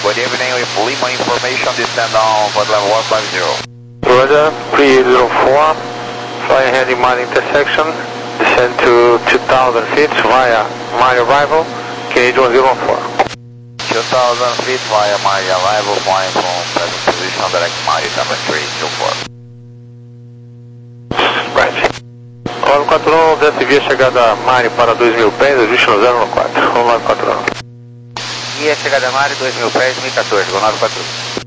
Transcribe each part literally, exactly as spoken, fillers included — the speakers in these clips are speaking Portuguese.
Good evening, with Lima information, descend down for level one five zero. Roger, three eight zero four, fly ahead in Mali intersection, descend to two thousand feet via Mali arrival, K H one zero one four. two thousand feet via Mali arrival, flying from present position, direct Mali, number three two four. Right. nove quatro um, desce via chegada Mali para dois mil pés, ajuste no zero um quatro. nove quatro um. Guia chegada Mali, dois mil pés, dois mil e quatorze, nove quatro um.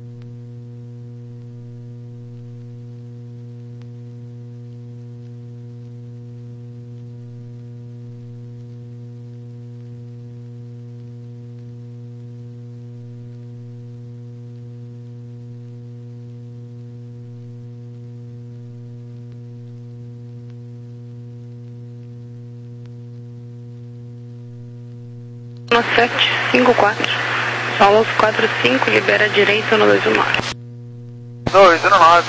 sete cinco quatro, Solos quatro cinco, libera a direita no dois um nove. dois um nove.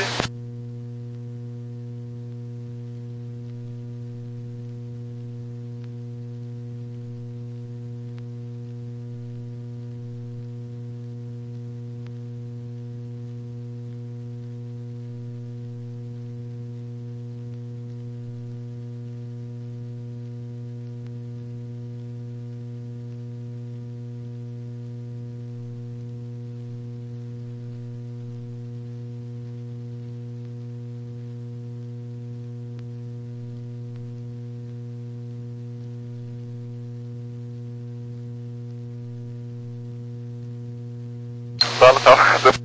Solo tá.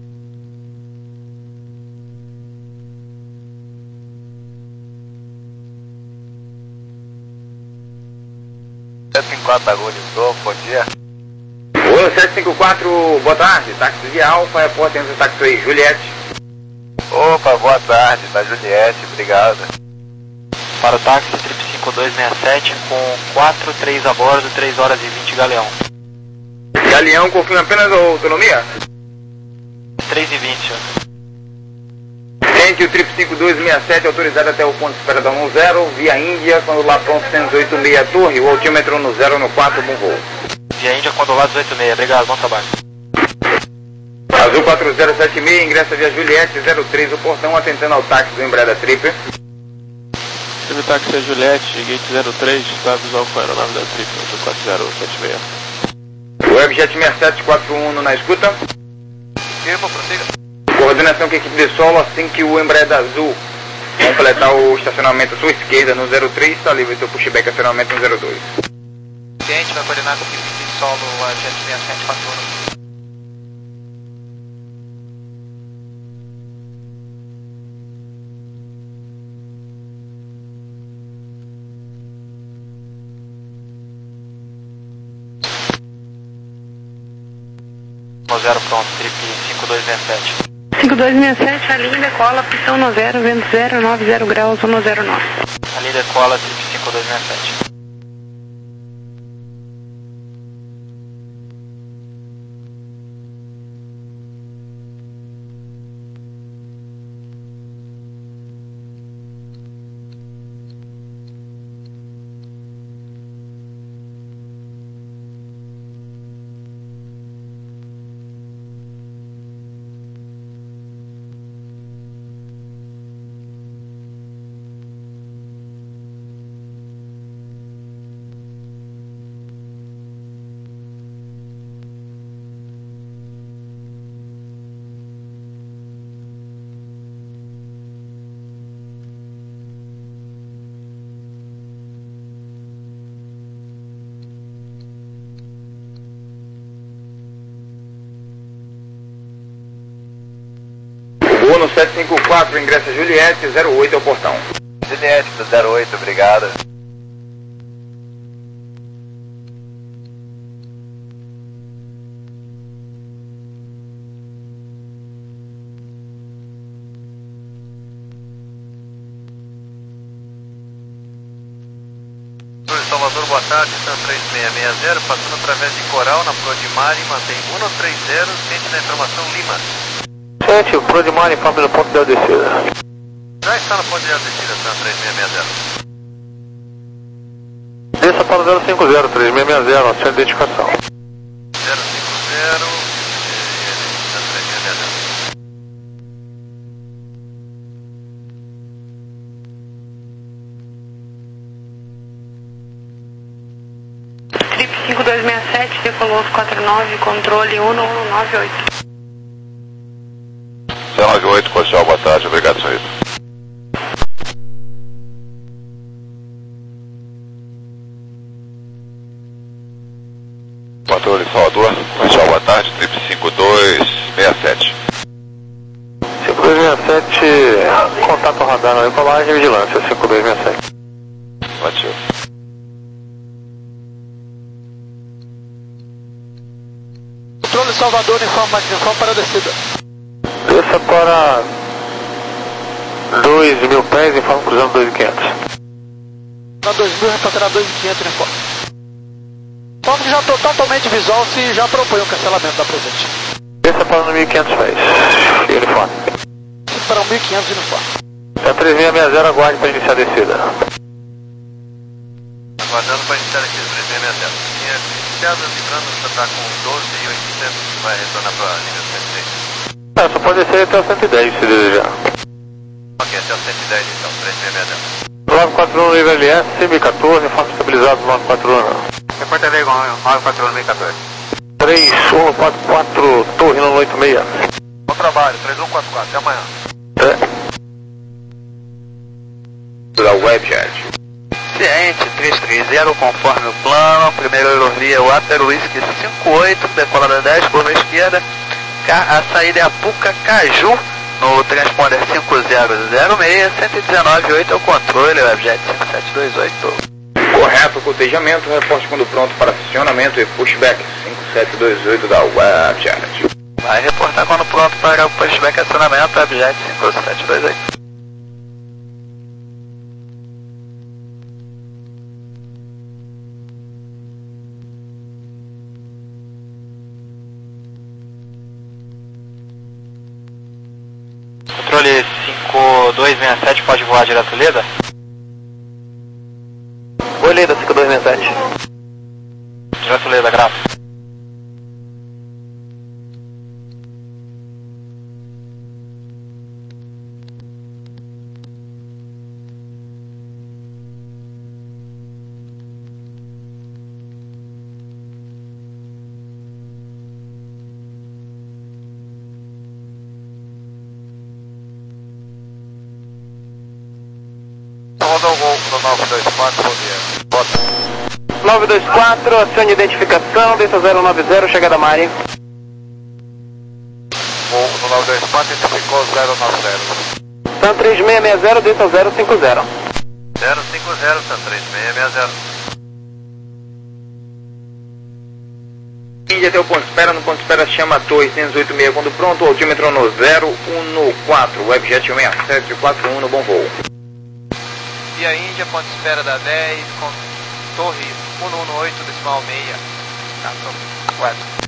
sete cinco quatro Agulhas, bom dia. Oi, sete cinco quatro, boa tarde, táxi de Alfa, airport entre taxiway Juliette. Opa, boa tarde, da Juliette, obrigado. Para o táxi trip cinco dois seis sete com quatro três a bordo, três horas e vinte Galeão. Galeão, confirma apenas a autonomia? três e vinte, senhor. Tente o trip cinco dois seis sete autorizado até o ponto de espera da um zero, via Índia, quando lá pronto cento e oito seis Torre, o altímetro no zero no quatro, bom voo. Via Índia, quando lá dezoito seis, obrigado, bom trabalho. Azul quatro zero sete seis, ingressa via Juliette, zero três o portão, atentando ao táxi do Embraer Trip. Teve táxi a Juliette, gate zero três, está visual com a aeronave da Trip, quatro zero sete seis. Webjet seis sete quatro um na escuta. Firma, prossiga. Coordenação com a equipe de solo, assim que o Embraer Azul completar o estacionamento à sua esquerda no zero três, está livre seu pushback acionamento no zero dois. Cliente vai coordenar com a equipe de solo, a Jet seis sete quatro um. zero pronto, trip cinco dois seis sete. cinco dois seis sete, a linha decola, pistão no zero, vento zero, nove zero graus, um zero nove. A linha decola, trip cinco dois seis sete. Voo no sete cinco quatro, ingressa Juliette, zero oito é o portão. Juliette do zero oito, obrigado. Salvador, boa tarde, São três seis seis zero, passando através de Coral na Prodimari, mantém um três zero, ciente da informação Lima. Gente, o Prodimari, Fábio do ponto de descida. Já está no ponto de descida, São três seis seis zero. Desça para o zero cinco zero, três seis seis zero, acione de identificação. zero cinco zero, nove, controle um um nove oito. zero nove oito, Cochal, boa tarde, obrigado, senhorita. Controle Salvador, Cochal, boa tarde, trip cinco dois seis sete. cinco dois seis sete, contato radar na decolagem e vigilância, cinco dois seis sete. Batido. Controle Salvador, informa magnifone para a descida. Desça para dois mil pés, informa cruzando dois mil e quinhentos. Na dois mil, reportará dois mil e quinhentos, informa. Informa que já estou totalmente visual se já propõe o cancelamento da presente. Desça para mil e quinhentos pés, e uniforme. Para mil e quinhentos, uniforme. É três seis seis zero, aguarde para iniciar a descida. Aguardando para iniciar aqui, três seis seis zero. Linha iniciada, livrando, você está com doze e oitocentos, vai retornar para a linha cento e dez. É, só pode ser até o cento e dez se desejar. Ok, até o cento e dez então, três seis seis zero. nove quatro um nível L S, C M quatorze, informe estabilizado nove quatro um. Reportarei com nove quatro um quatorze. três um quatro quatro, torre no oito seis. Bom trabalho, três um quatro quatro, até amanhã. É. Da Webjet. Ciente, três três zero, conforme o plano. Primeiro aerovia Water Whisky cinco oito, decolada dez, curva esquerda. A saída é Apuca Caju, no transponder cinco zero zero seis, cento e dezenove oito é o controle, Webjet cinco sete dois oito. Correto, cotejamento, reporte quando pronto para acionamento e pushback cinco sete dois oito da Webjet. Vai reportar quando pronto para o pushback acionamento, Webjet cinco sete dois oito. Controle cinco dois seis sete, pode voar direto Leda? Oi, Leda, cinco dois seis sete. Direto Leda, grafo. Rodou o gol pro nove dois quatro, bom dia. Bota. nove dois quatro, acione identificação, desça zero nove zero, chegada Mari. Gol no nove dois quatro, identificou zero nove zero. Sun três seis seis zero, desça zero cinco zero. zero cinco zero, Sun três seis seis zero. Índia até o ponto de espera, no ponto de espera chama Torre oitocentos e oitenta e seis, quando pronto, altímetro no zero um quatro, Webjet seis sete quatro um no bom voo. E a Índia, ponto de espera da dez, com torre um um oito, decimal seis. Tá, tô quatro.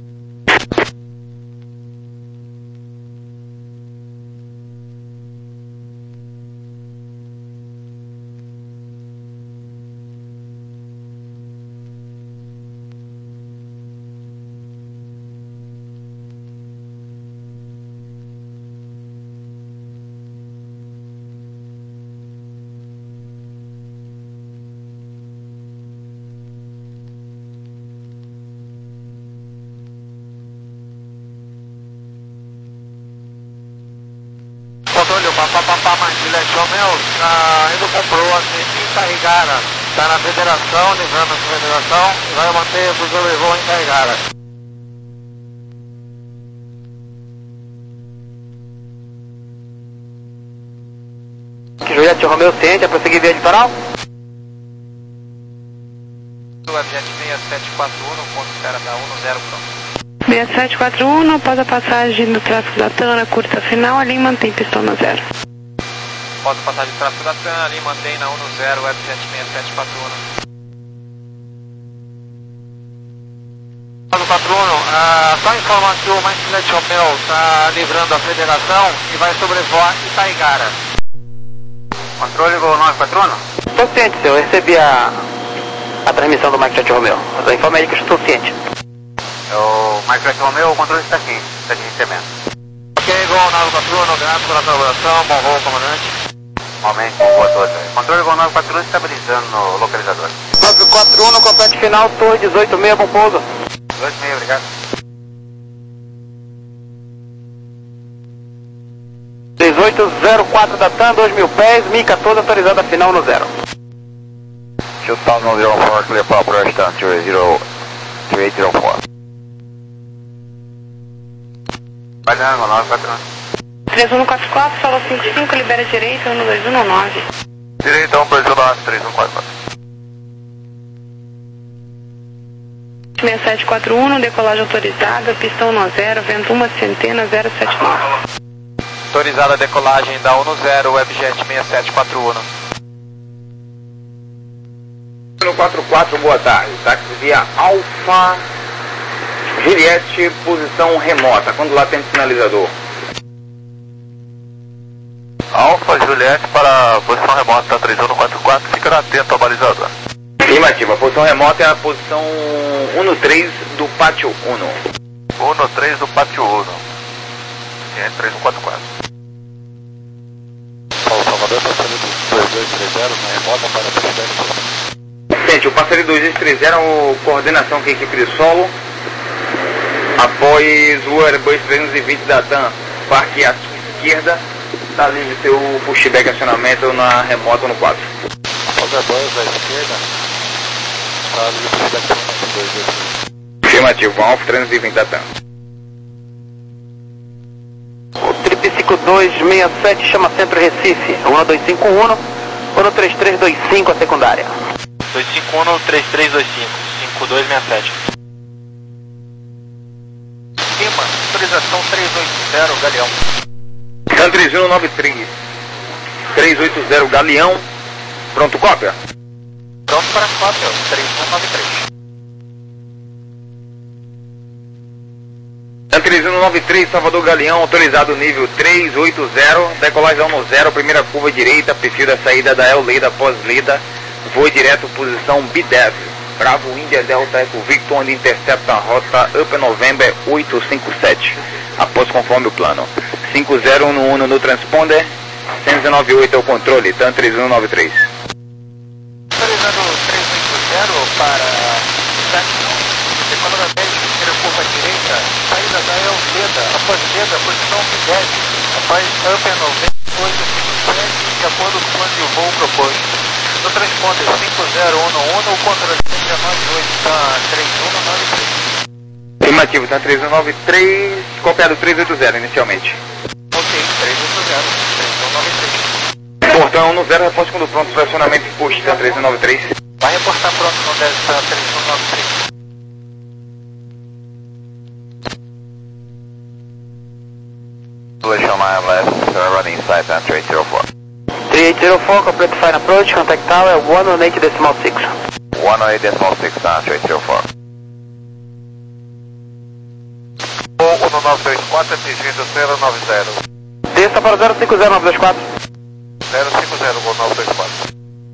Controle, o papapá, Mandilha Chomel, tá indo com proa em Carregara. Tá na federação, livrando a federação, e vai manter o sobrevoo em Carregara. Juliette Romeu ciente, é prosseguir via litoral? Webjet seis sete quatro um, no ponto de espera da um zero pronto. seis sete quatro um, após a passagem do tráfego da TAM na curta final, a linha mantém pistão no zero. Após a passagem do tráfego da TAM, ali mantém na um zero, Webjet seis sete quatro um. quatro um, ah, só informando que o Mandilha Chomel está livrando a federação e vai sobrevoar Itaigara. Controle Gol nove quatro um? Estou ciente, senhor. Eu recebi a, a transmissão do Mike Jet Romeo. Eu informei ele que eu estou ciente. O Mike Jet Romeo, o controle está aqui. Está de recebimento. Ok, Gol nove quatro um, grato pela colaboração. Bom voo, comandante. Momento, bom voo a todos. Controle Gol nove quatro um estabilizando no localizador. nove quatro um no complete final, torre dezoito seis, bom pouso. dois meia, obrigado. dezoito zero quatro da TAM, dois mil pés, Mica toda autorizada final no zero. two thousand four, clear for approach down to zero two eight zero four. Falhando, nove quatro um. três um quatro quatro, solo cinco cinco, libera direita, um dois um nove. Direita, um dois um nove, três um quatro quatro. seis sete quatro um, decolagem autorizada, pistão no zero, vento uma centena, zero sete nove. Autorizada a decolagem da um no zero, Webjet seis sete quatro um. No quatro quatro, boa tarde. Táxi via Alfa Juliette, posição remota. Quando lá tem sinalizador? Alfa Juliette para posição remota, três um quatro quatro, fica atento ao balizador. Afirmativa, a posição remota é a posição um no três do pátio um. um no três do pátio um. É três um quatro quatro. Paulo Salvador, passageiro dois dois três zero, na remota para a Gente, o passageiro dois dois três zero, coordenação com a equipe de solo. Após o Airbus trezentos e vinte da TAM, parque à esquerda, está livre seu pushback acionamento na remota no quatro. Os Airbus à esquerda, está livre pushback acionamento dois dois três. Afirmativo, Alfa trezentos e vinte da TAM. O trip cinco dois seis sete chama Centro Recife, um dois cinco um, um três três dois cinco a secundária. dois cinco um, três três dois cinco, cinco dois seis sete. Cima, autorização três oito zero, Galeão. TAM três um nove três, três oito zero Galeão, pronto, cópia? Pronto para cópia, três um nove três. TAM três um nove três, Salvador Galeão, autorizado nível três oito zero, decolagem no zero, primeira curva direita, perfil da saída da El Leda, pós-Leda, voo direto, posição B dez. Bravo India Delta Eco Victor, onde intercepta a rota Up November oito cinco sete, após conforme o plano. cinco zero um um no transponder, cento e dezenove oito é o controle, TAM três um nove três. Autorizado três oito zero para Jackson, decolada dez, primeira curva direita, saída da El Leda, após Leda, posição B dez, após Up November oito cinco sete, de acordo com o plano de voo proposto. No transponder cinco zero um um, o controle cento e nove oito, TAM três um nove três. Afirmativo, TAM três um nove três, copiado três oito zero inicialmente. Ok, três oito zero, três um nove três. Portão um no zero, repórter quando pronto, fracionamento exposto, TAM três um nove três. Vai reportar pronto no dez, TAM três um nove três. Position nine left, uh, running inside TAM three eight zero four. three eight zero four, complete fine approach, contact tower one oh eight decimal six. one oh eight decimal six, TAM three eight zero four. um no nove dois quatro, atingindo zero nove zero. Desça para zero cinco zero nove dois quatro. zero cinco zero, voo nove dois quatro.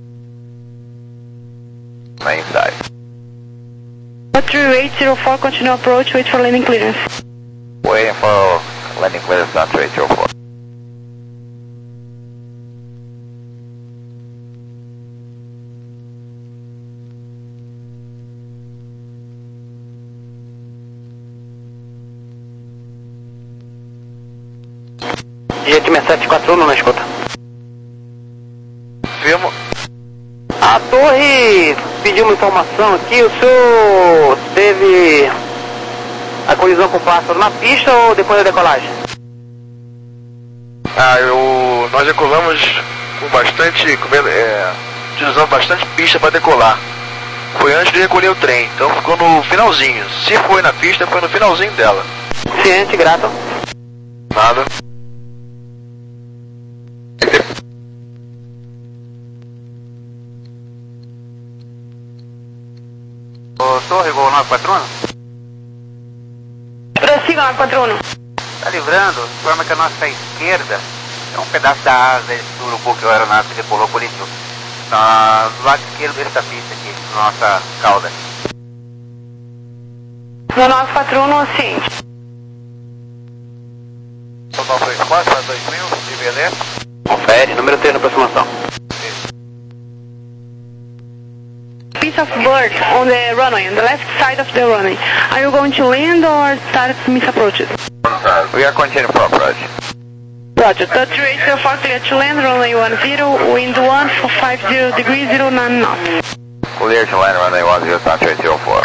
Main side. three eight zero four, continue approach, wait for landing clearance. Waiting for landing clearance, TAM three eight zero four. Jet seis sete quatro um na escuta. Firmo. A torre pediu uma informação aqui, o senhor teve a colisão com o pássaro na pista ou depois da decolagem? Ah, eu, nós decolamos com bastante, com, é, utilizando bastante pista para decolar. Foi antes de recolher o trem, então ficou no finalzinho. Se foi na pista, foi no finalzinho dela. Ciente, grato. Nada. Ô, Torre, voo nove quatro um? Prossiga, nove quatro um. Tá livrando, informa que a nossa esquerda é um pedaço da asa do urubu que o aeronave decolou colidiu. Na, do lado esquerdo dessa pista aqui, na nossa cauda. No nove quatro um, ciente. nove dois quatro, dois mil, de Belém. Confere, número três na aproximação. case of bird on the runway, on the left side of the runway. Are you going to land or start misapproaches? We are continuing for approach. Roger, touch ratio for clear to land, runway one zero, wind one for five zero degrees, zero nine knots. Clear to land, runway one zero, touch rate zero four.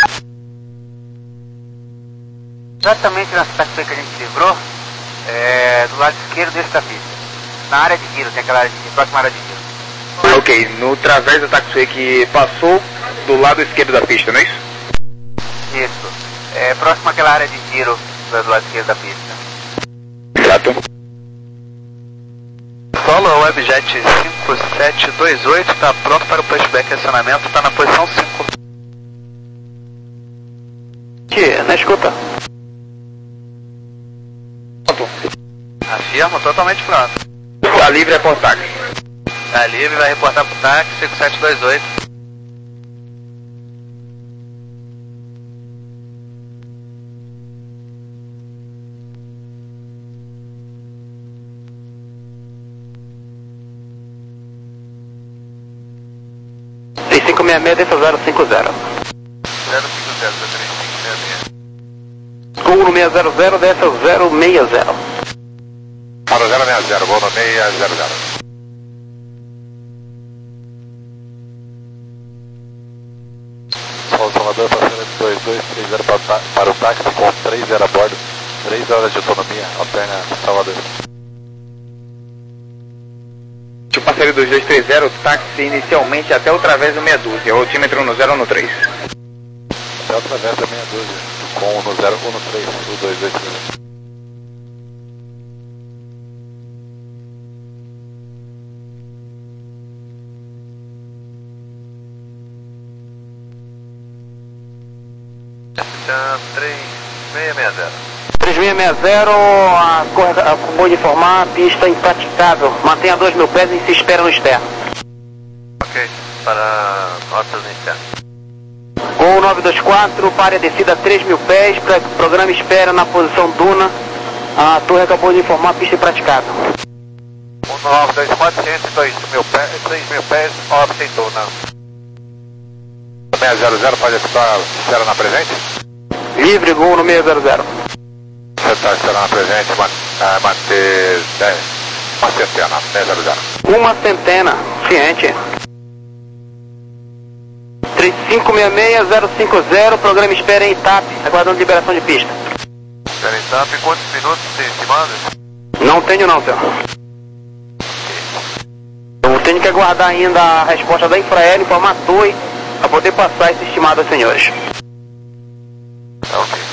Exatamente no aspecto que a gente livrou, é, do lado esquerdo desse da pista. Na área de giro, tem aquela área de giro, próxima área de giro. Ok, no través do taxiway que passou do lado esquerdo da pista, não é isso? Isso. É, próximo àquela área de giro do lado esquerdo da pista. Exato. Solo Webjet cinco sete dois oito está pronto para o pushback e acionamento, está na posição cinco. Que, na escuta. Afirmo, totalmente pronto. Tá livre é por táxi. Tá livre, vai reportar pro táxi cinco sete dois oito. três cinco seis seis, desça zero cinco zero. zero cinco zero, três cinco seis seis. Gol no seis zero zero, desça zero seis zero. Para zero seis zero, vou no seis zero zero. Sol Salvador, passando de dois dois três zero para, para o táxi com três zero a bordo, três horas de autonomia, alterna Salvador. O parceiro dois dois três zero, táxi inicialmente até o través do meia dúzia, altímetro no zero um três. Até o través da meia dúzia, com no zero um três, o dois dois três zero. três seis seis zero. três seis seis zero, a corre acabou de informar, pista impraticável. Mantenha dois mil pés e se espera no externo. Ok, para notas no externo. Gol nove dois quatro, pare a descida a três mil pés, pra, programa espera na posição Duna. A torre acabou de informar, pista impraticável. um nove dois quatro, cento e dois mil pés, três mil pés, órbita em Duna. seis zero zero, pode estar espera na presente? Livre, gol no seis zero zero. Você está esperando a presente, man, manter dez, uma centena, seis zero zero. Uma centena, ciente. três cinco seis seis zero cinco zero, programa espera em Itap, aguardando liberação de pista. Espera em Itap, quantos minutos tem estimado? Não tenho não, senhor. Eu tenho que aguardar ainda a resposta da Infraero, informar a torre, para poder passar esse estimado aos senhores. Ok.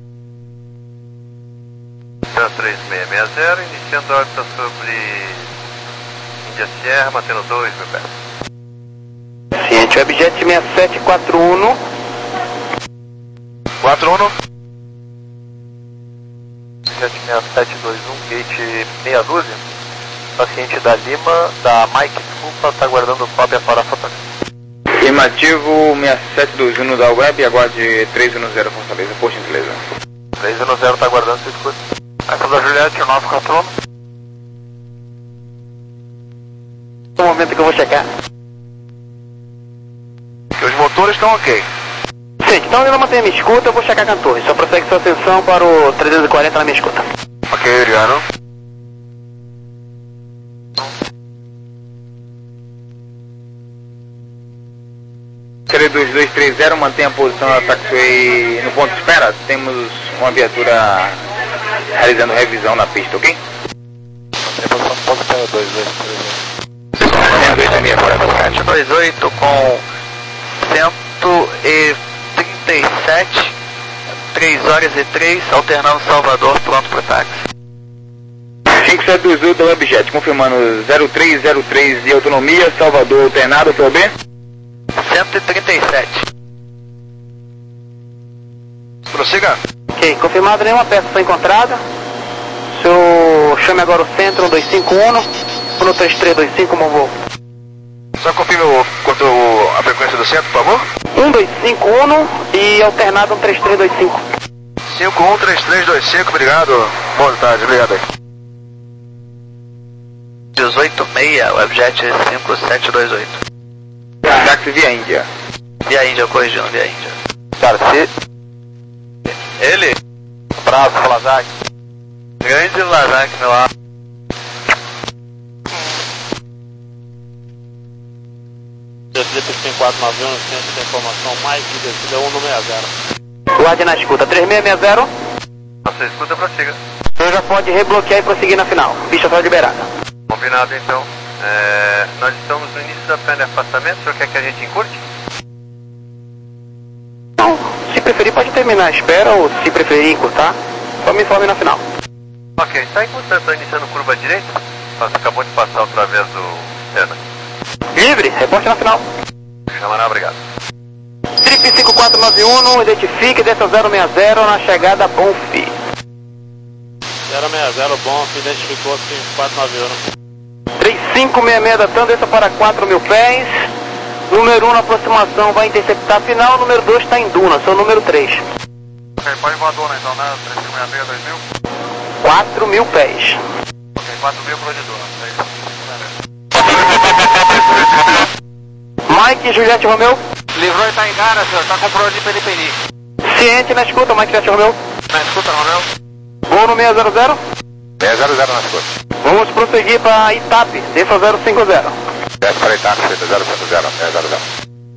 três seis seis zero, iniciando a órbita sobre Índia Sierra, mantendo dois mil pés. Ciente, Webjet seis sete quatro um. quatro um. Jet seis sete dois um, gate meia dúzia. Paciente da Lima, da Mike, desculpa, está aguardando cópia para a fotografia. Afirmativo seis sete dois um da web, aguarde três um zero Fortaleza, por gentileza. três um zero está aguardando, se escuta. Essa da Juliette, nove quatro um. No momento que eu vou checar. Que os motores estão ok. Sim, então eu não mantenho a minha escuta, eu vou checar com a torre. Só prossegue sua atenção para o trezentos e quarenta na minha escuta. Ok, Adriano. dois dois três zero, mantém a posição da taxiway no ponto de espera. Temos uma viatura realizando revisão na pista, ok? Mantém a posição no ponto de espera, dois dois três zero. dois oito com cento e trinta e sete, três horas e três, alternando Salvador, pronto para o táxi. cinco sete dois oito da Webjet, confirmando zero três zero três de autonomia, Salvador alternado, P O B? cento e trinta e sete. Prossiga. Ok, confirmado, nenhuma peça foi encontrada. O senhor chame agora o centro um dois cinco um, no três três dois cinco, como voo. Só confirme o, quanto a frequência do centro, por favor. um dois cinco um e alternado um três três dois cinco. cinco um três três dois cinco, obrigado. Boa tarde, obrigado aí. dezoito seis, Webjet cinco sete dois oito. Táxi via Índia. Via Índia, corrigindo, via Índia. Cara, se... Ele? Abraço, Vlasak. Grande Vlasak, meu ar. Descida Pistem quatro nove um, ciência da informação, Mike, descida um no sessenta. Guarde na escuta, três seis seis zero. Você escuta, prossiga. Você já pode rebloquear e prosseguir na final. Pista só liberada. Combinado, então. É, nós estamos no início da pena de afastamento, o senhor quer que a gente encurte? Não, se preferir pode terminar a espera ou se preferir encurtar, só me informe na final. Ok, está encurtando, está iniciando curva à direita? Você acabou de passar através do Senna. Livre, reporte na final. Chamará, obrigado. Trip cinco quatro nove um, identifique, desça zero seis zero na chegada Bonfi. zero seis zero, bom, identificou cinco quatro nove um. três cinco seis seis da TAM, desça para quatro mil pés. Número um na aproximação vai interceptar a final, número dois está em Duna, seu número três. Ok, pode voar Duna então, né? três cinco seis seis, dois mil? quatro mil pés. Ok, quatro mil para o de Duna. Mike, Juliette Romeu. Livrou Itaingara, senhor. Tá com problema de periperi. Ciente na escuta, Mike, Juliette Romeu. Na escuta, Romeu. Voo no seis zero zero. seis zero zero na escuta. Vamos prosseguir para Itape, desça zero cinco zero. Desce para Itape, zero cinco zero, seis zero zero.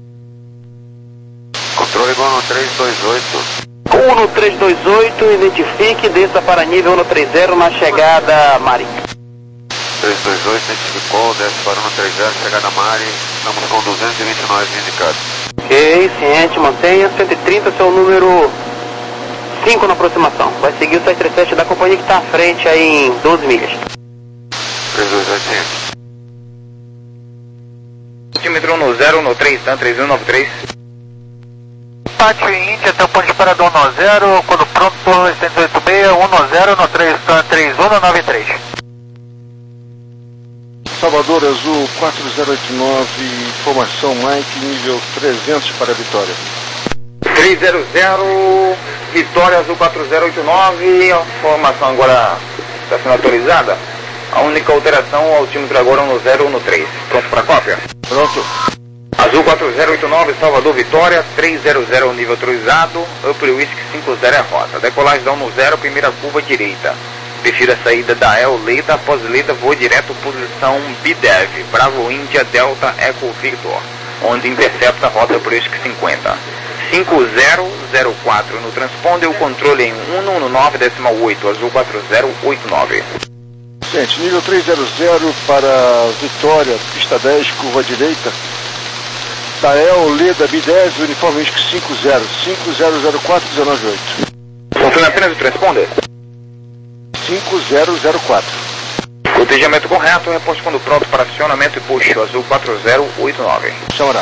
Controle Gono três dois oito. Uno três dois oito, identifique, desça para nível Uno trinta na chegada Mari. três dois oito, identificou, desce para Uno trinta, chegada Mari. Estamos com duzentos e vinte e nove indicados. Ok, ciente, mantenha. cento e trinta, seu número cinco na aproximação. Vai seguir o sete três sete da companhia que está à frente aí em doze milhas. três dois oito, ciente. Altímetro no zero, no três, TAM três um nove três. Pátio Índia, até o ponto de parada um zero, quando pronto, cento e oito seis, um zero, no três, TAM três um nove três. Salvador Azul quatro zero oito nove, informação Mike, nível trezentos para a Vitória. três zero zero, Vitória Azul quatro zero oito nove, a formação agora está sendo autorizada. A única alteração, o altímetro agora no zero no três. Pronto para cópia? Pronto. Azul quatro zero oito nove, Salvador Vitória, três zero zero nível autorizado, Upper Whisky cinco zero é a rota. Decolagem dá no zero, primeira curva direita. Prefiro a saída da El Leita, após Leita voo direto posição B D E V, Bravo Índia Delta Eco Victor, onde intercepta a rota Upper Whisky cinquenta. cinco zero zero quatro no transponder, o controle em um um nove decimal oito, Azul quatro zero oito nove. Gente, nível três zero zero para Vitória, pista dez, curva direita. Tael, Leda, B D E V, uniforme cinco zero, cinco zero zero quatro um nove oito. Funciona apenas o transponder? cinco zero zero quatro. Cotejamento correto, reporte quando pronto para acionamento e puxo, Azul quatro zero oito nove. Chamará.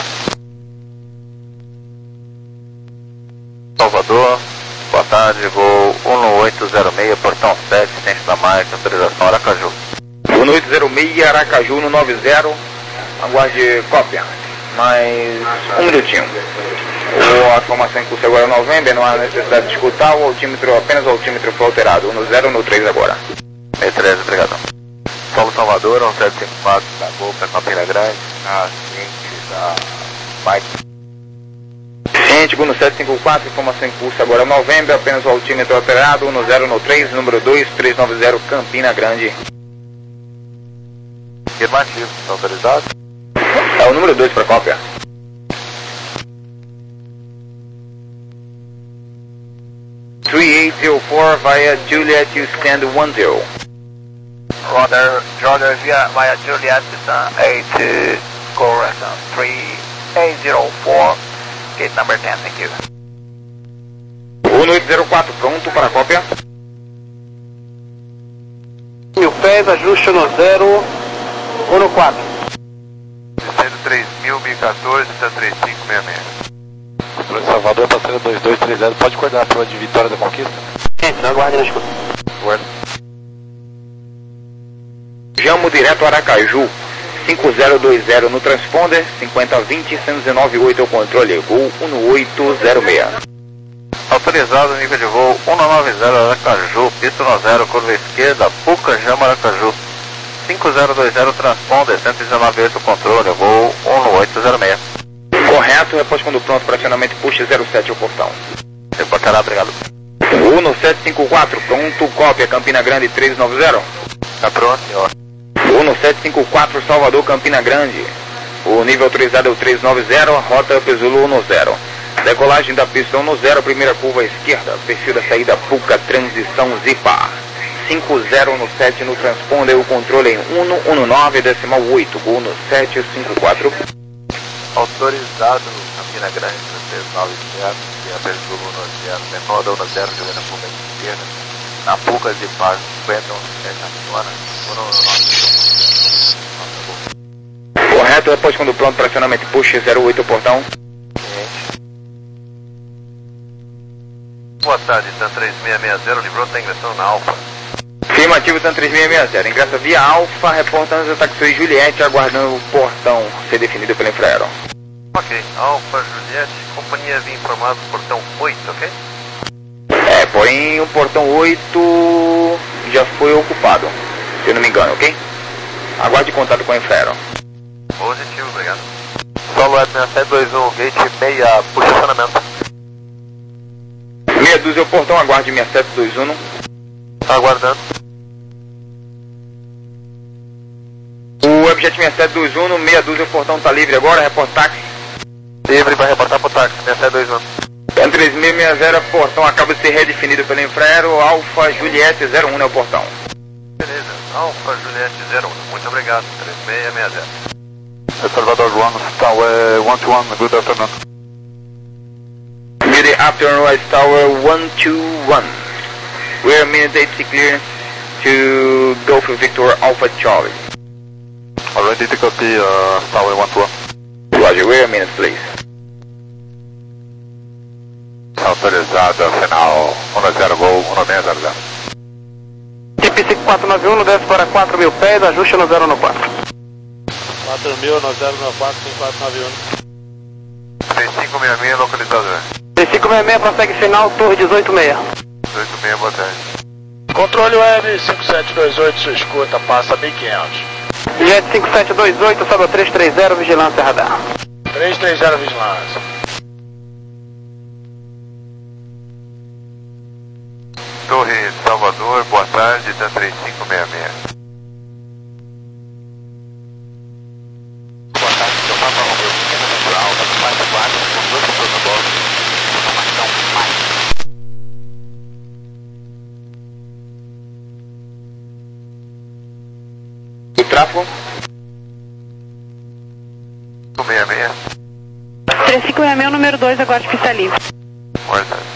Salvador, boa tarde, voo um oito zero seis, portão sete, ciência da marca, autorização Aracaju. um oito zero seis, Aracaju no nove zero, aguarde cópia. Mais um minutinho. O, a formação em curso agora é novembro, não há necessidade de escutar, o altímetro, apenas o altímetro foi alterado, no zero no três agora. seis três, obrigado. Solo Salvador, um sete cinco quatro, da Boca, Campina Grande, na ciente da Mike. Ciente, no sete cinco quatro, informação em curso agora é novembro, apenas o altímetro alterado, no zero no três, número dois, três nove zero, Campina Grande. Afirmativo, está autorizado? É o número dois para cópia. three eight zero four via Juliet, you stand one zero. Roger, Roger, via, via Juliet, eight, correction, three eight zero four, gate number ten, thank you. um oito zero quatro, pronto para cópia. Mil pés, ajuste no zero, um no quatro. Descendo três mil, mil e quatorze, três cinco seis seis. Controle Salvador, passando dois dois três zero, pode coordenar a prova de Vitória da Conquista? Gente, não aguarde na escuta. Guarda. Jamo direto Aracaju, cinco zero dois zero no transponder, cinquenta vinte, cento e dezenove oito é o controle, voo um oito zero seis. Autorizado, nível de voo um nove zero Aracaju, pista um zero, curva esquerda, Puca, Jama Aracaju. cinco zero dois zero transponder, cento e dezenove oito controle, voo um oito zero seis. Correto, Correto, resposta quando pronto para acionamento push zero sete ao portão. Reportará, obrigado. Uno sete cinco quatro, pronto, cópia, Campina Grande três nove zero. Tá pronto, senhor. Uno sete cinco quatro, Salvador, Campina Grande. O nível autorizado é o três nove zero, rota Pesulo um zero. Decolagem da pista um zero, primeira curva à esquerda, perfil da saída Puca, transição Zipa. cinco zero no sete no transponder, o controle em um um nove decimal oito, Uno sete cinco quatro. Autorizado Campina Grande três nove zero, e a Pesulo um zero, menor da um zero, jogando na curva esquerda. Na Puca Zipa, cinquenta na zona, um um nove. Correto, depois quando pronto para acionamento push zero oito portão. Boa tarde, TAM três seis seis zero, livrou da ingressão na Alfa. Afirmativo, TAM três seis seis zero, ingressa via Alfa, reportando os ataques Juliette, aguardando o portão ser definido pelo Infraero. Ok, Alfa Juliette, companhia vim informado do portão oito, ok? É, porém o portão oito já foi ocupado, se eu não me engano, ok? Aguarde contato com o Infraero. Positivo, obrigado. Solo Ed seis sete dois um, gate seis, puxa acionamento. meia dúzia é o portão, aguarde seis sete dois um. Tá aguardando. O Webjet seis sete dois um, meia dúzia o portão tá livre agora, reporta táxi. Livre para reportar pro táxi, seis sete dois um. TAM três seis seis zero, portão acaba de ser redefinido pelo Infraero, Alfa Juliette zero um é o portão. Beleza, Alfa Juliette zero um, muito obrigado, três seis seis zero. Salvador one, Tower one two one, good afternoon. Good afternoon, Rise Tower one two one. We're a minute eighty clearance to go for Victor Alpha Charlie. Already to copy, uh, Tower one two one. Roger, we're a minute, please. Autorizado, final um zero, voo um seis zero zero. T P cinco quatro nove um, desce para quatro mil pés, ajuste no zero no quatro. quatro mil, no zero nove quatro, cinco quatro nove um. três cinco seis seis, localizado, né? três cinco seis seis, prossegue final, torre dezoito seis. dezoito seis, boa tarde. Controle web cinco sete dois oito, sua escuta, passa mil e quinhentos. Jet cinco sete dois oito, sobe três três zero, vigilância radar. três três zero, vigilância. Torre Salvador, boa tarde, TAM três cinco seis seis. Boa tarde, seu Papa Romeu, pequena natural, da quatro quatro, com dois protocolos, informação mais. O tráfego? seis seis. três cinco seis seis, número dois, aguarde pista livre. Boa tarde.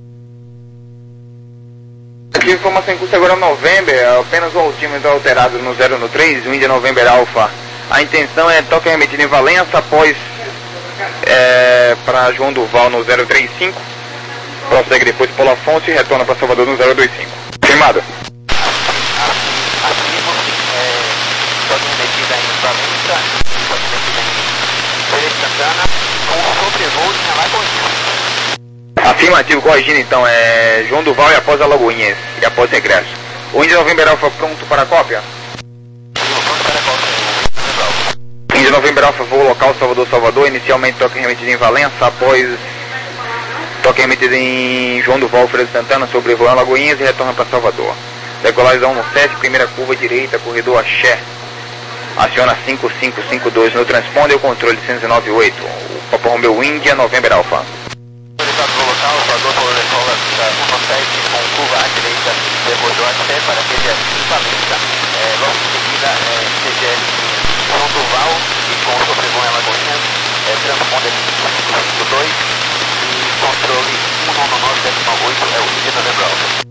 Aqui informação em curso agora November, apenas o altímetro alterado no zero no três, o India November Alpha. A intenção é toque remetido em Valença após é, para João Duval no zero três cinco, prossegue depois Paulo Afonso e retorna para Salvador no zero dois cinco. Firmado. Afirmo, é, toque remetida em Valença, toque remetida em Feira Santana, com sobrevoo em Alagoinhas. Afirmativo, corrigindo então, é João Duval e após Alagoinhas, e após regresso. O India November Alpha pronto para a cópia? India November Alpha, voo local Salvador, Salvador, inicialmente toque remetido em Valença, após toque remetido em João Duval, Feira de Santana, sobrevoando Alagoinhas e retorna para Salvador. Decolagem um sete, primeira curva direita, corredor Axé. Aciona cinco cinco cinco dois no transponder, o controle cento e nove oito. O Papa Romeu India November Alpha. Autorizado no local, Salvador por decola um sete com curva à direita, depois do Axé para T G S em Valença. É, logo em seguida, é, T G S em João Duval e com sobrevoo em Alagoinhas, é, transponder cinco cinco dois e controle um nove nove oito é o India November Alpha.